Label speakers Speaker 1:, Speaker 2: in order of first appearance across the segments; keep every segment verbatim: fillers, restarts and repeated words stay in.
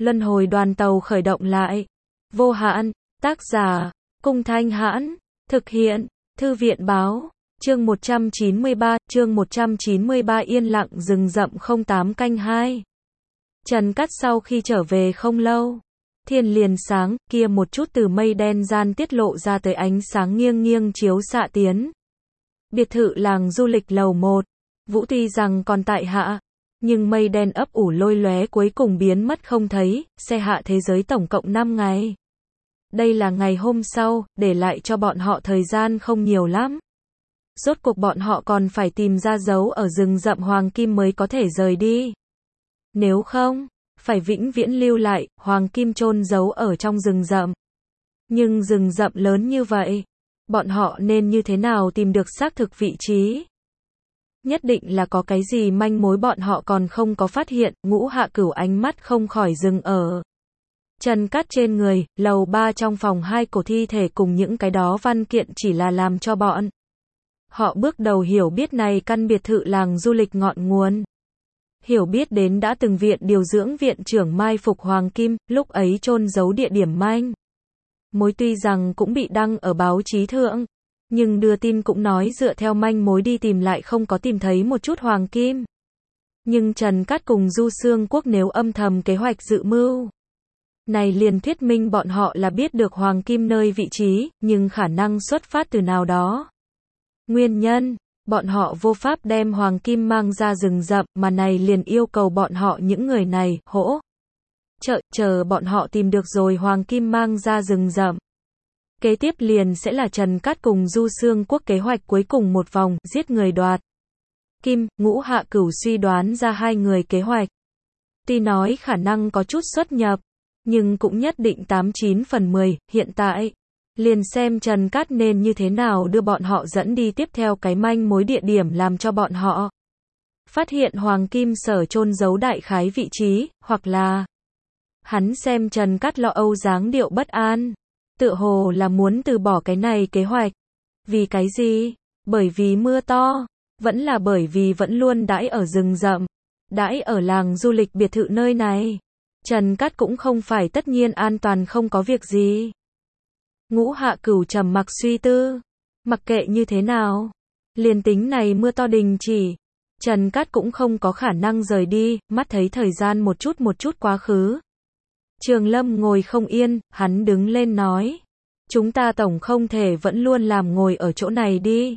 Speaker 1: Luân hồi đoàn tàu khởi động lại. Vô hạn, tác giả, Cung Thanh Hãn, thực hiện, Thư viện Báo, chương một trăm chín mươi ba, chương một trăm chín mươi ba yên lặng rừng rậm không tám canh hai. Trần Cát sau khi trở về không lâu, thiên liền sáng, kia một chút từ mây đen gian tiết lộ ra tới ánh sáng nghiêng nghiêng chiếu xạ tiến. Biệt thự làng du lịch lầu một, Vũ tuy rằng còn tại hạ, nhưng mây đen ấp ủ lôi lóe cuối cùng biến mất không thấy, xe hạ thế giới tổng cộng năm ngày. Đây là ngày hôm sau, để lại cho bọn họ thời gian không nhiều lắm. Rốt cuộc bọn họ còn phải tìm ra dấu ở rừng rậm hoàng kim mới có thể rời đi. Nếu không, phải vĩnh viễn lưu lại, hoàng kim chôn giấu ở trong rừng rậm. Nhưng rừng rậm lớn như vậy, bọn họ nên như thế nào tìm được xác thực vị trí? Nhất định là có cái gì manh mối bọn họ còn không có phát hiện, Ngũ Hạ Cửu ánh mắt không khỏi dừng ở Trần Cát trên người, lầu ba trong phòng hai cổ thi thể cùng những cái đó văn kiện chỉ là làm cho bọn họ bước đầu hiểu biết này căn biệt thự làng du lịch ngọn nguồn. Hiểu biết đến đã từng viện điều dưỡng viện trưởng mai phục hoàng kim, lúc ấy chôn giấu địa điểm manh mối tuy rằng cũng bị đăng ở báo chí thượng, nhưng đưa tin cũng nói dựa theo manh mối đi tìm lại không có tìm thấy một chút hoàng kim. Nhưng Trần Cát cùng Du Xương Quốc nếu âm thầm kế hoạch dự mưu này liền thuyết minh bọn họ là biết được hoàng kim nơi vị trí, nhưng khả năng xuất phát từ nào đó. Nguyên nhân, bọn họ vô pháp đem hoàng kim mang ra rừng rậm, mà này liền yêu cầu bọn họ những người này, hỗ trợ, chờ bọn họ tìm được rồi hoàng kim mang ra rừng rậm. Kế tiếp liền sẽ là Trần Cát cùng Du Xương Quốc kế hoạch cuối cùng một vòng, giết người đoạt kim. Ngũ Hạ Cửu suy đoán ra hai người kế hoạch. Tuy nói khả năng có chút xuất nhập, nhưng cũng nhất định tám chín phần mười, hiện tại liền xem Trần Cát nên như thế nào đưa bọn họ dẫn đi tiếp theo cái manh mối địa điểm làm cho bọn họ phát hiện hoàng kim sở chôn giấu đại khái vị trí, hoặc là hắn xem Trần Cát lo âu dáng điệu bất an, tựa hồ là muốn từ bỏ cái này kế hoạch. Vì cái gì? Bởi vì mưa to, vẫn là bởi vì vẫn luôn đãi ở rừng rậm, đãi ở làng du lịch biệt thự nơi này. Trần Cát cũng không phải tất nhiên an toàn không có việc gì. Ngũ Hạ Cửu trầm mặc suy tư, mặc kệ như thế nào, liền tính này mưa to đình chỉ, Trần Cát cũng không có khả năng rời đi, mắt thấy thời gian một chút một chút quá khứ. Trường Lâm ngồi không yên, hắn đứng lên nói, chúng ta tổng không thể vẫn luôn làm ngồi ở chỗ này đi.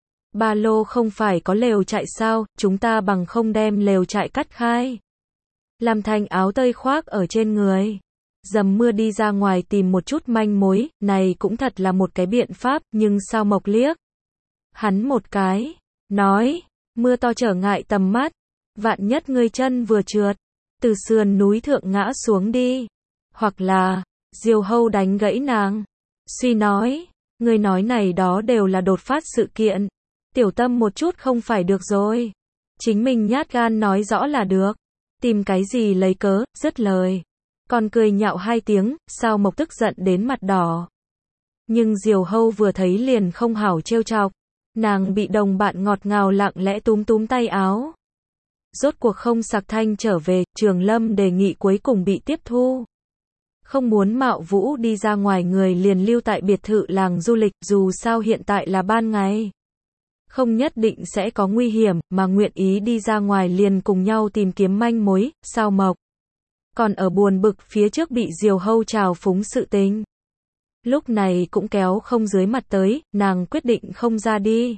Speaker 1: Ba lô không phải có lều trại sao, chúng ta bằng không đem lều trại cắt khai, làm thành áo tơi khoác ở trên người, dầm mưa đi ra ngoài tìm một chút manh mối, này cũng thật là một cái biện pháp, nhưng sao Mộc liếc hắn một cái, nói, mưa to trở ngại tầm mắt, vạn nhất ngươi chân vừa trượt, từ sườn núi thượng ngã xuống đi, hoặc là, diều hâu đánh gãy nàng. Suy nói, ngươi nói này đó đều là đột phát sự kiện, tiểu tâm một chút không phải được rồi, chính mình nhát gan nói rõ là được, tìm cái gì lấy cớ, dứt lời. Còn cười nhạo hai tiếng, sao Mộc tức giận đến mặt đỏ. Nhưng diều hâu vừa thấy liền không hảo trêu chọc, nàng bị đồng bạn ngọt ngào lặng lẽ túm túm tay áo. Rốt cuộc không sặc thanh trở về, Trường Lâm đề nghị cuối cùng bị tiếp thu. Không muốn mạo vũ đi ra ngoài người liền lưu tại biệt thự làng du lịch, dù sao hiện tại là ban ngày, không nhất định sẽ có nguy hiểm, mà nguyện ý đi ra ngoài liền cùng nhau tìm kiếm manh mối. Sao Mộc còn ở buồn bực phía trước bị diều hâu trào phúng sự tình, lúc này cũng kéo không dưới mặt tới, nàng quyết định không ra đi,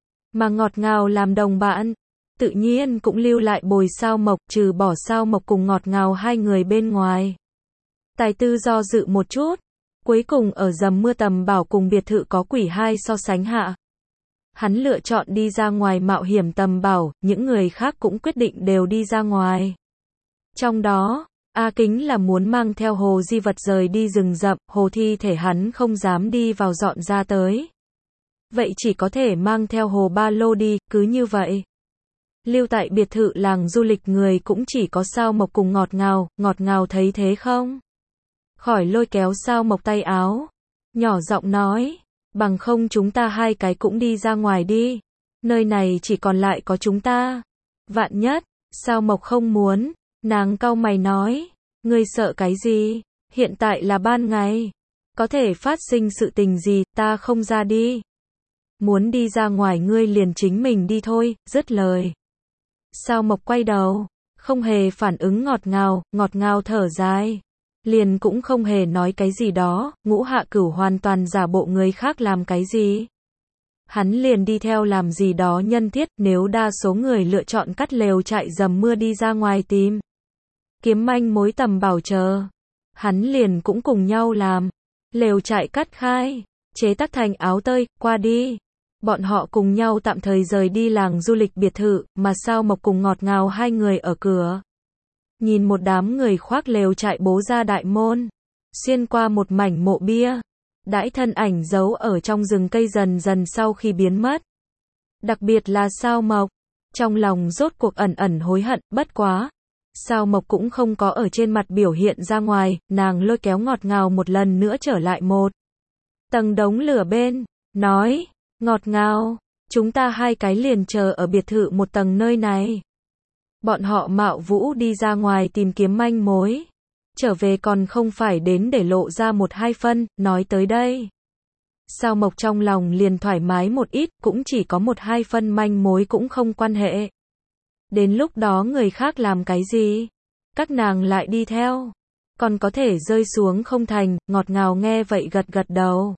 Speaker 1: mà ngọt ngào làm đồng bạn, tự nhiên cũng lưu lại bồi Sao Mộc, trừ bỏ Sao Mộc cùng ngọt ngào hai người bên ngoài. Tài Tư do dự một chút, cuối cùng ở dầm mưa tầm bảo cùng biệt thự có quỷ hai so sánh hạ, hắn lựa chọn đi ra ngoài mạo hiểm tầm bảo, những người khác cũng quyết định đều đi ra ngoài. Trong đó, A Kính là muốn mang theo hồ di vật rời đi rừng rậm, hồ thi thể hắn không dám đi vào dọn ra tới. Vậy chỉ có thể mang theo hồ ba lô đi, cứ như vậy. Lưu tại biệt thự làng du lịch người cũng chỉ có Sao Mộc cùng ngọt ngào, ngọt ngào thấy thế không? Khỏi lôi kéo Sao Mộc tay áo, nhỏ giọng nói, bằng không chúng ta hai cái cũng đi ra ngoài đi, nơi này chỉ còn lại có chúng ta. Vạn nhất, Sao Mộc không muốn, nàng cau mày nói, Ngươi sợ cái gì? Hiện tại là ban ngày. Có thể phát sinh sự tình gì, ta không ra đi. Muốn đi ra ngoài ngươi liền chính mình đi thôi, dứt lời. Sao Mộc quay đầu, không hề phản ứng ngọt ngào, ngọt ngào thở dài. Liền cũng không hề nói cái gì đó, Ngũ Hạ Cửu hoàn toàn giả bộ người khác làm cái gì. Hắn liền đi theo làm gì đó nhân thiết, nếu đa số người lựa chọn cắt lều trại dầm mưa đi ra ngoài tìm kiếm manh mối tầm bảo chờ. Hắn liền cũng cùng nhau làm. Lều trại cắt khai, chế tác thành áo tơi, qua đi. Bọn họ cùng nhau tạm thời rời đi làng du lịch biệt thự, mà Sao Mộc cùng ngọt ngào hai người ở cửa. Nhìn một đám người khoác lều trại bố ra đại môn, xuyên qua một mảnh mộ bia, đãi thân ảnh giấu ở trong rừng cây dần dần sau khi biến mất. Đặc biệt là Sao Mộc, trong lòng rốt cuộc ẩn ẩn hối hận, bất quá. Sao Mộc cũng không có ở trên mặt biểu hiện ra ngoài, nàng lôi kéo ngọt ngào một lần nữa trở lại một tầng đống lửa bên, nói, ngọt ngào, chúng ta hai cái liền chờ ở biệt thự một tầng nơi này. Bọn họ mạo vũ đi ra ngoài tìm kiếm manh mối. Trở về còn không phải đến để lộ ra một hai phân, nói tới đây. Sao Mộc trong lòng liền thoải mái một ít, cũng chỉ có một hai phân manh mối cũng không quan hệ. Đến lúc đó người khác làm cái gì? Các nàng lại đi theo. Còn có thể rơi xuống không thành, ngọt ngào nghe vậy gật gật đầu.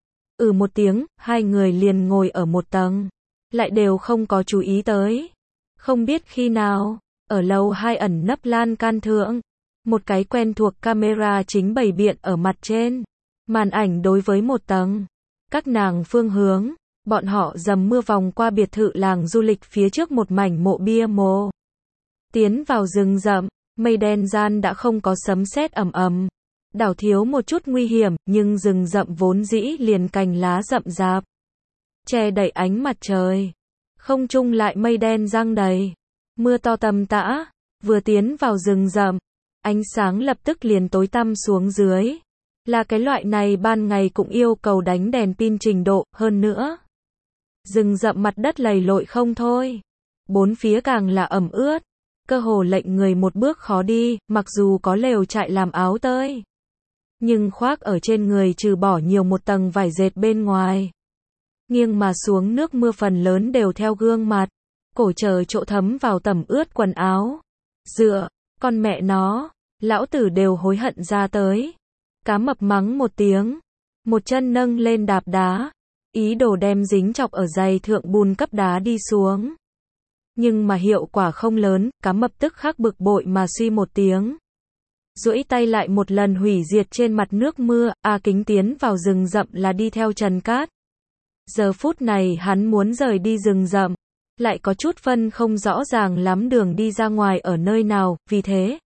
Speaker 1: Ừ một tiếng, hai người liền ngồi ở một tầng. Lại đều không có chú ý tới. Không biết khi nào, ở lầu hai ẩn nấp lan can thượng. Một cái quen thuộc camera chính bày biện ở mặt trên. Màn ảnh đối với một tầng. Các nàng phương hướng. Bọn họ dầm mưa vòng qua biệt thự làng du lịch phía trước một mảnh mộ bia mồ. Tiến vào rừng rậm, mây đen gian đã không có sấm sét ầm ầm. Đảo thiếu một chút nguy hiểm, nhưng rừng rậm vốn dĩ liền cành lá rậm rạp. Che đậy ánh mặt trời. Không trung lại mây đen giăng đầy. Mưa to tầm tã, vừa tiến vào rừng rậm. Ánh sáng lập tức liền tối tăm xuống dưới. Là cái loại này ban ngày cũng yêu cầu đánh đèn pin trình độ, hơn nữa. Rừng rậm mặt đất lầy lội không thôi. Bốn phía càng là ẩm ướt. Cơ hồ lệnh người một bước khó đi, mặc dù có lều trại làm áo tơi. Nhưng khoác ở trên người trừ bỏ nhiều một tầng vải dệt bên ngoài. Nghiêng mà xuống nước mưa phần lớn đều theo gương mặt. Cổ chờ chỗ thấm vào tẩm ướt quần áo. Dựa, con mẹ nó, lão tử đều hối hận ra tới. Cá mập mắng một tiếng. Một chân nâng lên đạp đá. Ý đồ đem dính chọc ở giày thượng bùn cấp đá đi xuống. Nhưng mà hiệu quả không lớn, cá mập tức khắc bực bội mà suy một tiếng. Duỗi tay lại một lần hủy diệt trên mặt nước mưa, A Kính tiến vào rừng rậm là đi theo Trần Cát. Giờ phút này hắn muốn rời đi rừng rậm, lại có chút phân không rõ ràng lắm đường đi ra ngoài ở nơi nào, vì thế.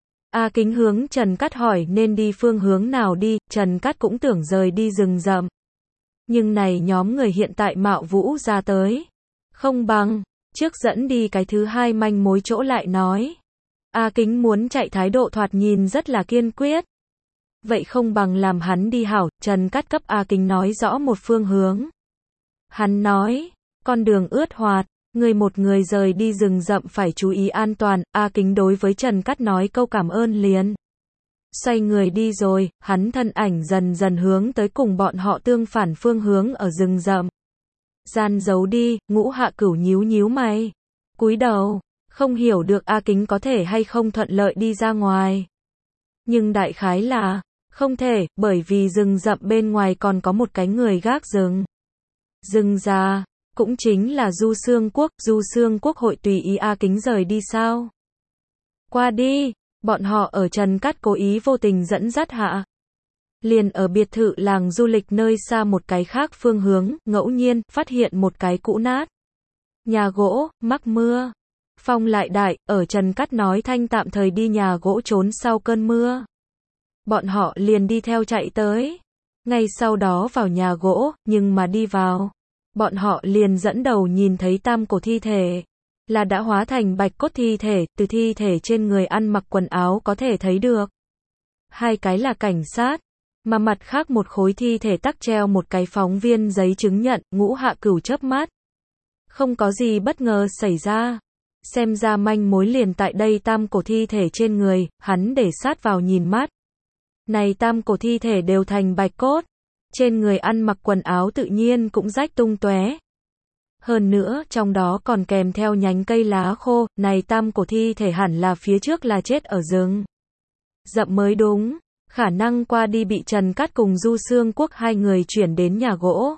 Speaker 1: A Kính hướng Trần Cát hỏi nên đi phương hướng nào đi, Trần Cát cũng tưởng rời đi rừng rậm. Nhưng này nhóm người hiện tại mạo vũ ra tới. Không bằng, trước dẫn đi cái thứ hai manh mối chỗ lại nói. A Kính muốn chạy thái độ thoạt nhìn rất là kiên quyết. Vậy không bằng làm hắn đi hảo, Trần Cát cấp A Kính nói rõ một phương hướng. Hắn nói, con đường ướt hoạt, người một người rời đi rừng rậm phải chú ý an toàn, A Kính đối với Trần Cát nói câu cảm ơn liền. Xoay người đi rồi, hắn thân ảnh dần dần hướng tới cùng bọn họ tương phản phương hướng ở rừng rậm. Gian giấu đi, Ngũ Hạ Cửu nhíu nhíu mày. Cúi đầu, không hiểu được A Kính có thể hay không thuận lợi đi ra ngoài. Nhưng đại khái là, không thể, bởi vì rừng rậm bên ngoài còn có một cái người gác rừng. Rừng già, cũng chính là Du Xương Quốc, Du Xương Quốc hội tùy ý A Kính rời đi sao? Qua đi. Bọn họ ở Trần Cát cố ý vô tình dẫn dắt hạ. Liền ở biệt thự làng du lịch nơi xa một cái khác phương hướng, ngẫu nhiên, phát hiện một cái cũ nát. Nhà gỗ, mắc mưa. Phong lại đại, ở Trần Cát nói thanh tạm thời đi nhà gỗ trốn sau cơn mưa. Bọn họ liền đi theo chạy tới. Ngay sau đó vào nhà gỗ, nhưng mà đi vào. Bọn họ liền dẫn đầu nhìn thấy tam cổ thi thể. Là đã hóa thành bạch cốt thi thể, từ thi thể trên người ăn mặc quần áo có thể thấy được. Hai cái là cảnh sát, mà mặt khác một khối thi thể tắc treo một cái phóng viên giấy chứng nhận, Ngũ Hạ Cửu chớp mắt. Không có gì bất ngờ xảy ra. Xem ra manh mối liền tại đây tam cổ thi thể trên người, hắn để sát vào nhìn mắt. Này tam cổ thi thể đều thành bạch cốt, trên người ăn mặc quần áo tự nhiên cũng rách tung tóe. Hơn nữa, trong đó còn kèm theo nhánh cây lá khô, này tam cổ thi thể hẳn là phía trước là chết ở rừng rậm mới đúng, khả năng qua đi bị Trần Cát cùng Du Xương Quốc hai người chuyển đến nhà gỗ.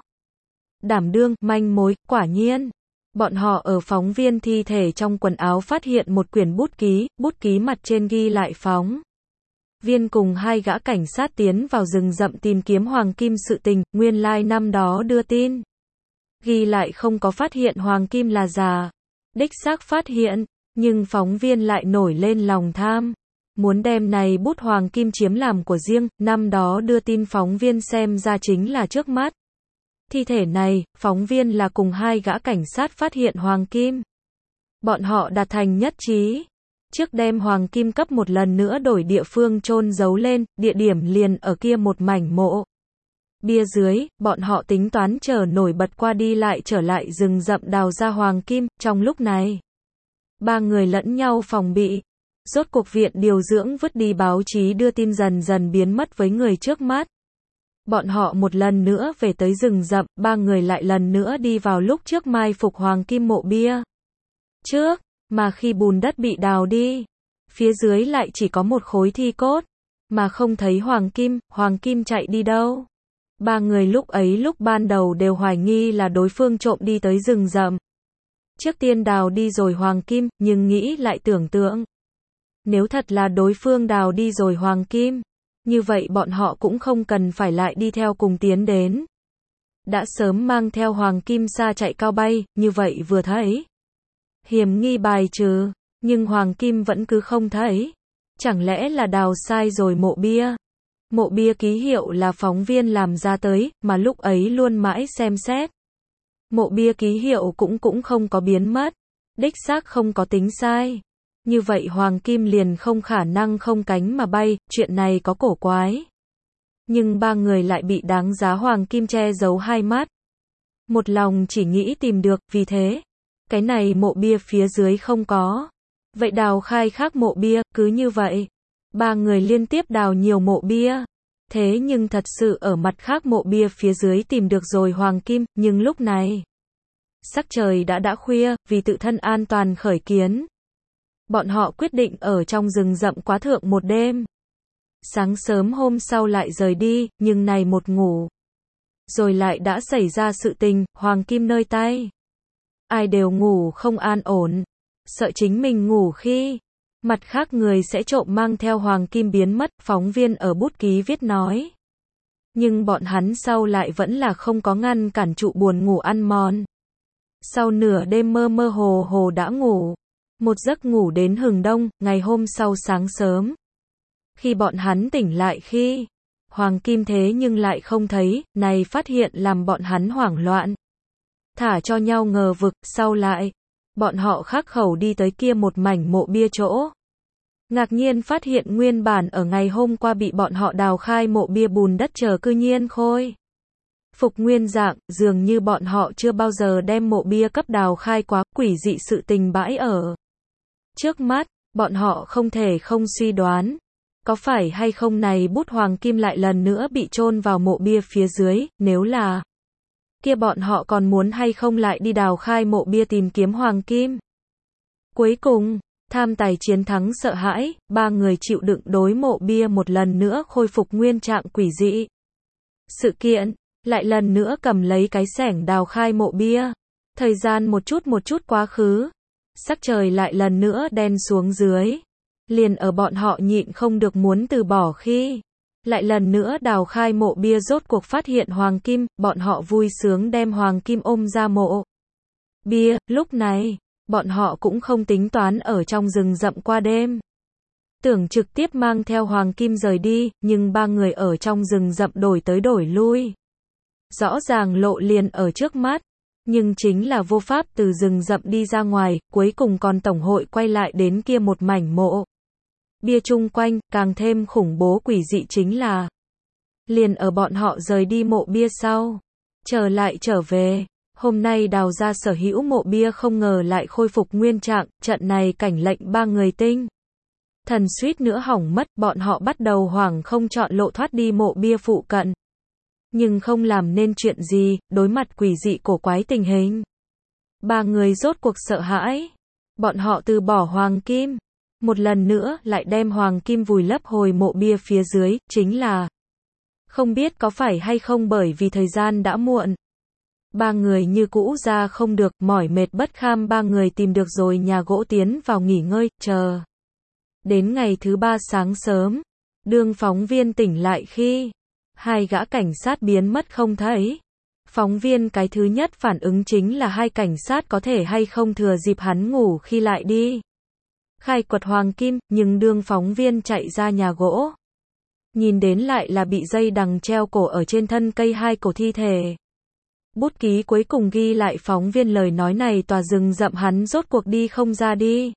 Speaker 1: Đảm đương, manh mối, quả nhiên. Bọn họ ở phóng viên thi thể trong quần áo phát hiện một quyển bút ký, bút ký mặt trên ghi lại phóng viên cùng hai gã cảnh sát tiến vào rừng rậm tìm kiếm Hoàng Kim sự tình, nguyên lai năm đó đưa tin. Ghi lại không có phát hiện Hoàng Kim là già. Đích xác phát hiện, nhưng phóng viên lại nổi lên lòng tham. Muốn đem này bút Hoàng Kim chiếm làm của riêng, năm đó đưa tin phóng viên xem ra chính là trước mắt. Thi thể này, phóng viên là cùng hai gã cảnh sát phát hiện Hoàng Kim. Bọn họ đạt thành nhất trí. Trước đem Hoàng Kim cấp một lần nữa đổi địa phương chôn giấu lên, địa điểm liền ở kia một mảnh mộ bia dưới, bọn họ tính toán chờ nổi bật qua đi lại trở lại rừng rậm đào ra Hoàng Kim, trong lúc này. Ba người lẫn nhau phòng bị. Rốt cuộc viện điều dưỡng vứt đi báo chí đưa tin dần dần biến mất với người trước mắt. Bọn họ một lần nữa về tới rừng rậm, ba người lại lần nữa đi vào lúc trước mai phục Hoàng Kim mộ bia. Trước, mà khi bùn đất bị đào đi, phía dưới lại chỉ có một khối thi cốt, mà không thấy Hoàng Kim, Hoàng Kim chạy đi đâu. Ba người lúc ấy lúc ban đầu đều hoài nghi là đối phương trộm đi tới rừng rậm. Trước tiên đào đi rồi Hoàng Kim, nhưng nghĩ lại tưởng tượng. Nếu thật là đối phương đào đi rồi Hoàng Kim, như vậy bọn họ cũng không cần phải lại đi theo cùng tiến đến. Đã sớm mang theo Hoàng Kim xa chạy cao bay, như vậy vừa thấy. Hiểm nghi bài trừ, nhưng Hoàng Kim vẫn cứ không thấy. Chẳng lẽ là đào sai rồi mộ bia? Mộ bia ký hiệu là phóng viên làm ra tới, mà lúc ấy luôn mãi xem xét. Mộ bia ký hiệu cũng cũng không có biến mất. Đích xác không có tính sai. Như vậy Hoàng Kim liền không khả năng không cánh mà bay, chuyện này có cổ quái. Nhưng ba người lại bị đáng giá Hoàng Kim che giấu hai mắt. Một lòng chỉ nghĩ tìm được, vì thế. Cái này mộ bia phía dưới không có. Vậy đào khai khác mộ bia, cứ như vậy. Ba người liên tiếp đào nhiều mộ bia. Thế nhưng thật sự ở mặt khác mộ bia phía dưới tìm được rồi Hoàng Kim, nhưng lúc này. Sắc trời đã đã khuya, vì tự thân an toàn khởi kiến. Bọn họ quyết định ở trong rừng rậm quá thượng một đêm. Sáng sớm hôm sau lại rời đi, nhưng này một ngủ. Rồi lại đã xảy ra sự tình, Hoàng Kim nơi tay. Ai đều ngủ không an ổn. Sợ chính mình ngủ khi. Mặt khác người sẽ trộm mang theo Hoàng Kim biến mất, phóng viên ở bút ký viết nói. Nhưng bọn hắn sau lại vẫn là không có ngăn cản trụ buồn ngủ ăn mòn. Sau nửa đêm mơ mơ hồ hồ đã ngủ. Một giấc ngủ đến hừng đông, ngày hôm sau sáng sớm. Khi bọn hắn tỉnh lại khi, Hoàng Kim thế nhưng lại không thấy, này phát hiện làm bọn hắn hoảng loạn. Thả cho nhau ngờ vực, sau lại, bọn họ khắc khẩu đi tới kia một mảnh mộ bia chỗ. Ngạc nhiên phát hiện nguyên bản ở ngày hôm qua bị bọn họ đào khai mộ bia bùn đất chờ cư nhiên khôi. Phục nguyên dạng, dường như bọn họ chưa bao giờ đem mộ bia cấp đào khai quá, quỷ dị sự tình bãi ở. Trước mắt, bọn họ không thể không suy đoán. Có phải hay không này bút Hoàng Kim lại lần nữa bị chôn vào mộ bia phía dưới, nếu là kia bọn họ còn muốn hay không lại đi đào khai mộ bia tìm kiếm Hoàng Kim. Cuối cùng, tham tài chiến thắng sợ hãi, ba người chịu đựng đối mộ bia một lần nữa khôi phục nguyên trạng quỷ dị. Sự kiện, lại lần nữa cầm lấy cái xẻng đào khai mộ bia. Thời gian một chút một chút quá khứ. Sắc trời lại lần nữa đen xuống dưới. Liền ở bọn họ nhịn không được muốn từ bỏ khi. Lại lần nữa đào khai mộ bia rốt cuộc phát hiện Hoàng Kim, bọn họ vui sướng đem Hoàng Kim ôm ra mộ bia, lúc này, bọn họ cũng không tính toán ở trong rừng rậm qua đêm. Tưởng trực tiếp mang theo Hoàng Kim rời đi, nhưng ba người ở trong rừng rậm đổi tới đổi lui. Rõ ràng lộ liền ở trước mắt, nhưng chính là vô pháp từ rừng rậm đi ra ngoài, cuối cùng còn tổng hội quay lại đến kia một mảnh mộ bia chung quanh, càng thêm khủng bố quỷ dị chính là liền ở bọn họ rời đi mộ bia sau, trở lại trở về, Hôm nay đào ra sở hữu mộ bia không ngờ lại khôi phục nguyên trạng, trận này cảnh lệnh ba người tinh. Thần suýt nữa hỏng mất, bọn họ bắt đầu hoảng không chọn lộ thoát đi mộ bia phụ cận. Nhưng không làm nên chuyện gì, đối mặt quỷ dị cổ quái tình hình. Ba người rốt cuộc sợ hãi. Bọn họ từ bỏ hoàng kim. Một lần nữa lại đem hoàng kim vùi lấp hồi mộ bia phía dưới, chính là không biết có phải hay không bởi vì thời gian đã muộn. Ba người như cũ ra không được, mỏi mệt bất kham ba người tìm được rồi nhà gỗ tiến vào nghỉ ngơi, chờ. Đến ngày thứ ba sáng sớm, đương phóng viên tỉnh lại khi hai gã cảnh sát biến mất không thấy. Phóng viên cái thứ nhất phản ứng chính là hai cảnh sát có thể hay không thừa dịp hắn ngủ khi lại đi khai quật hoàng kim, nhưng đương phóng viên chạy ra nhà gỗ, nhìn đến lại là bị dây đằng treo cổ ở trên thân cây hai cổ thi thể. Bút ký cuối cùng ghi lại phóng viên lời nói này tòa rừng rậm hắn rốt cuộc đi không ra đi.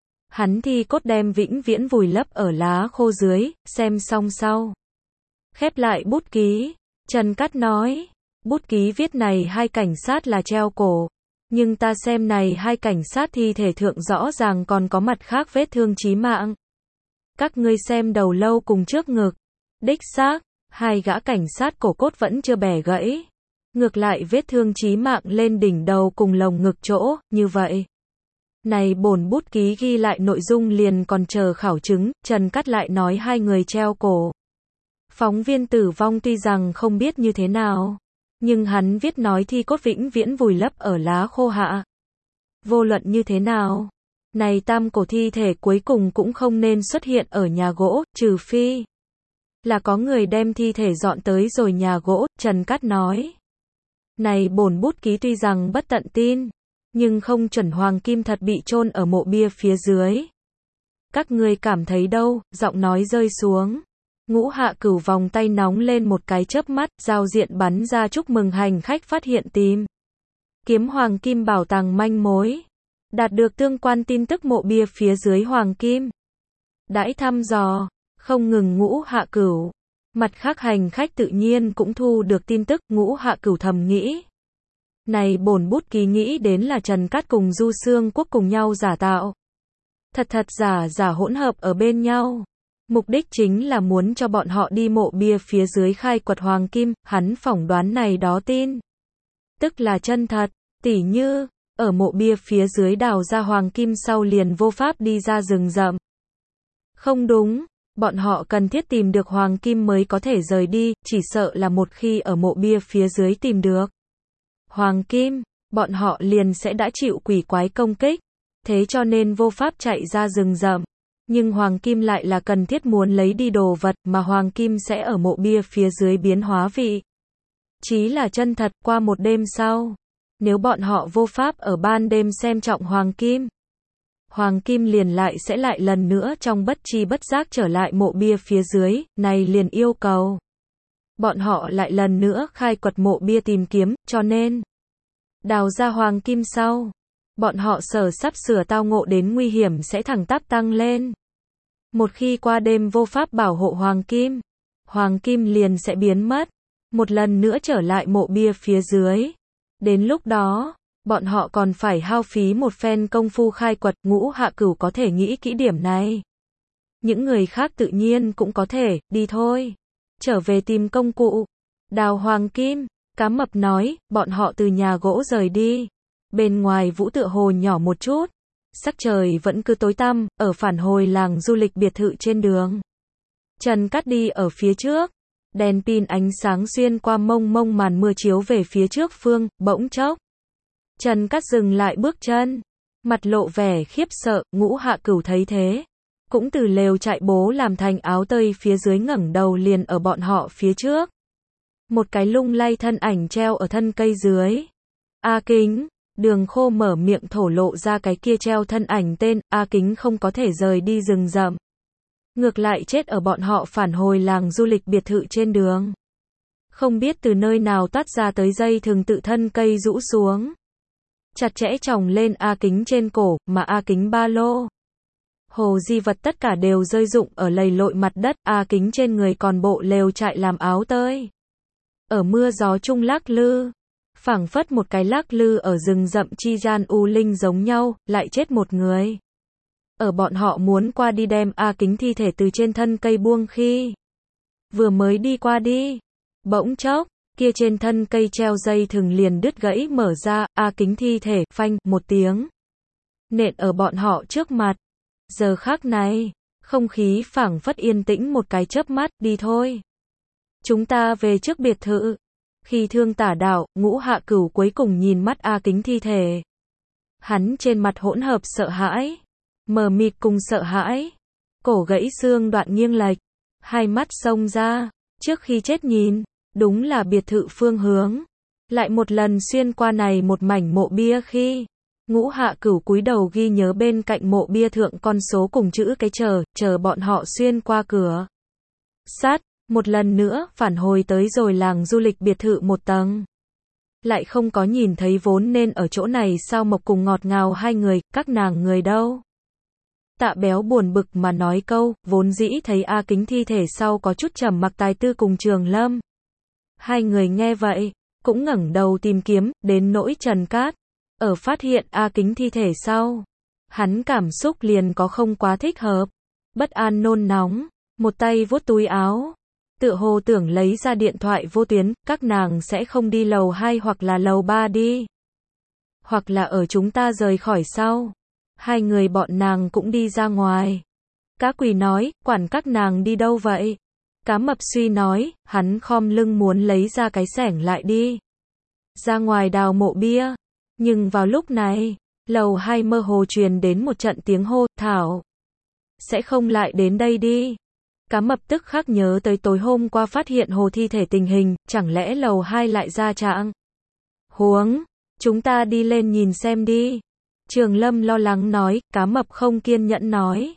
Speaker 1: Hắn thi cốt đem vĩnh viễn vùi lấp ở lá khô dưới, xem xong sau. Khép lại bút ký, Trần Cát nói, bút ký viết này hai cảnh sát là treo cổ. Nhưng ta xem này hai cảnh sát thi thể thượng rõ ràng còn có mặt khác vết thương chí mạng. Các ngươi xem đầu lâu cùng trước ngực. Đích xác, hai gã cảnh sát cổ cốt vẫn chưa bẻ gãy. Ngược lại vết thương chí mạng lên đỉnh đầu cùng lồng ngực chỗ, như vậy. Này bổn bút ký ghi lại nội dung liền còn chờ khảo chứng, Trần Cát lại nói hai người treo cổ. Phóng viên tử vong tuy rằng không biết như thế nào. Nhưng hắn viết nói thi cốt vĩnh viễn vùi lấp ở lá khô hạ. Vô luận như thế nào, này tam cổ thi thể cuối cùng cũng không nên xuất hiện ở nhà gỗ, trừ phi là có người đem thi thể dọn tới rồi nhà gỗ, Trần Cát nói. Này bổn bút ký tuy rằng bất tận tin, nhưng không chuẩn hoàng kim thật bị chôn ở mộ bia phía dưới. Các ngươi cảm thấy đâu, giọng nói rơi xuống. Ngũ Hạ Cửu vòng tay nóng lên một cái chớp mắt, giao diện bắn ra chúc mừng hành khách phát hiện tìm kiếm hoàng kim bảo tàng manh mối. Đạt được tương quan tin tức mộ bia phía dưới hoàng kim. Đãi thăm dò, không ngừng Ngũ Hạ Cửu. Mặt khác hành khách tự nhiên cũng thu được tin tức, Ngũ Hạ Cửu thầm nghĩ. Này bổn bút ký nghĩ đến là Trần Cát cùng Du Xương Quốc cùng nhau giả tạo. Thật thật giả giả hỗn hợp ở bên nhau. Mục đích chính là muốn cho bọn họ đi mộ bia phía dưới khai quật hoàng kim, hắn phỏng đoán này đó tin. Tức là chân thật, tỉ như, ở mộ bia phía dưới đào ra hoàng kim sau liền vô pháp đi ra rừng rậm. Không đúng, bọn họ cần thiết tìm được hoàng kim mới có thể rời đi, chỉ sợ là một khi ở mộ bia phía dưới tìm được hoàng kim, bọn họ liền sẽ đã chịu quỷ quái công kích, thế cho nên vô pháp chạy ra rừng rậm. Nhưng hoàng kim lại là cần thiết muốn lấy đi đồ vật mà hoàng kim sẽ ở mộ bia phía dưới biến hóa vị. Chí là chân thật qua một đêm sau. Nếu bọn họ vô pháp ở ban đêm xem trọng hoàng kim, hoàng kim liền lại sẽ lại lần nữa trong bất chi bất giác trở lại mộ bia phía dưới, này liền yêu cầu. Bọn họ lại lần nữa khai quật mộ bia tìm kiếm, cho nên đào ra hoàng kim sau. Bọn họ sở sắp sửa tao ngộ đến nguy hiểm sẽ thẳng tắp tăng lên. Một khi qua đêm vô pháp bảo hộ hoàng kim, hoàng kim liền sẽ biến mất, một lần nữa trở lại mộ bia phía dưới. Đến lúc đó, bọn họ còn phải hao phí một phen công phu khai quật, Ngũ Hạ Cửu có thể nghĩ kỹ điểm này. Những người khác tự nhiên cũng có thể, đi thôi. Trở về tìm công cụ. Đào hoàng kim, Cá Mập nói, bọn họ từ nhà gỗ rời đi. Bên ngoài vũ tựa hồ nhỏ một chút. Sắc trời vẫn cứ tối tăm, ở phản hồi làng du lịch biệt thự trên đường. Trần Cát đi ở phía trước. Đèn pin ánh sáng xuyên qua mông mông màn mưa chiếu về phía trước phương, bỗng chốc. Trần Cát dừng lại bước chân. Mặt lộ vẻ khiếp sợ, Ngũ Hạ Cửu thấy thế. Cũng từ lều trại bố làm thành áo tơi phía dưới ngẩng đầu liền ở bọn họ phía trước. Một cái lung lay thân ảnh treo ở thân cây dưới. A Kính. Đường Khô mở miệng thổ lộ ra cái kia treo thân ảnh tên, A Kính không có thể rời đi rừng rậm. Ngược lại chết ở bọn họ phản hồi làng du lịch biệt thự trên đường. Không biết từ nơi nào toát ra tới dây thường tự thân cây rũ xuống. Chặt chẽ chồng lên A Kính trên cổ, mà A Kính ba lô. Hồ di vật tất cả đều rơi rụng ở lầy lội mặt đất, A Kính trên người còn bộ lều trại làm áo tơi. Ở mưa gió chung lắc lư. phảng phất một cái lắc lư ở rừng rậm chi gian u linh giống nhau, lại chết một người. Ở bọn họ muốn qua đi đem A Kính thi thể từ trên thân cây buông khi vừa mới đi qua đi, bỗng chốc, kia trên thân cây treo dây thừng liền đứt gãy mở ra, A Kính thi thể, phanh, một tiếng, nện ở bọn họ trước mặt. Giờ khắc này, không khí phảng phất yên tĩnh một cái chớp mắt, đi thôi. Chúng ta về trước biệt thự. Khi thương tả đạo, Ngũ Hạ Cửu cuối cùng nhìn mắt A Kính thi thể. Hắn trên mặt hỗn hợp sợ hãi, mờ mịt cùng sợ hãi. Cổ gãy xương đoạn nghiêng lệch, hai mắt xông ra, trước khi chết nhìn, đúng là biệt thự phương hướng. Lại một lần xuyên qua này một mảnh mộ bia khi Ngũ Hạ Cửu cúi đầu ghi nhớ bên cạnh mộ bia thượng con số cùng chữ cái chờ, chờ bọn họ xuyên qua cửa sắt, một lần nữa phản hồi tới rồi làng du lịch biệt thự một tầng. Lại không có nhìn thấy vốn nên ở chỗ này sao Mộc cùng ngọt ngào hai người, các nàng người đâu. Tạ Béo buồn bực mà nói câu, vốn dĩ thấy A Kính thi thể sau có chút trầm mặc Tài Tư cùng Trường Lâm. Hai người nghe vậy, cũng ngẩng đầu tìm kiếm, đến nỗi Trần Cát. Ở phát hiện A Kính thi thể sau, hắn cảm xúc liền có không quá thích hợp, bất an nôn nóng, một tay vuốt túi áo, tựa hồ tưởng lấy ra điện thoại vô tuyến, các nàng sẽ không đi lầu hai hoặc là lầu ba đi. Hoặc là ở chúng ta rời khỏi sau, hai người bọn nàng cũng đi ra ngoài. Cá Quỳ nói, quản các nàng đi đâu vậy? Cá Mập suy nói, hắn khom lưng muốn lấy ra cái xẻng lại đi ra ngoài đào mộ bia. Nhưng vào lúc này, lầu hai mơ hồ truyền đến một trận tiếng hô, Thảo, sẽ không lại đến đây đi. Cá Mập tức khắc nhớ tới tối hôm qua phát hiện hồ thi thể tình hình, chẳng lẽ lầu hai lại ra trạng huống, chúng ta đi lên nhìn xem đi. Trường Lâm lo lắng nói, Cá Mập không kiên nhẫn nói.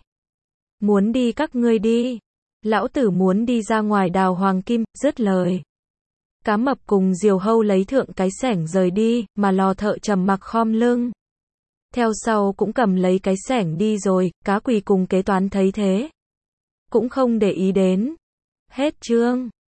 Speaker 1: Muốn đi các ngươi đi. Lão tử muốn đi ra ngoài đào hoàng kim, dứt lời. Cá Mập cùng Diều Hâu lấy thượng cái xẻng rời đi, mà Lò Thợ trầm mặc khom lưng. Theo sau cũng cầm lấy cái xẻng đi rồi, Cá Quỳ cùng kế toán thấy thế cũng không để ý đến. Hết chương.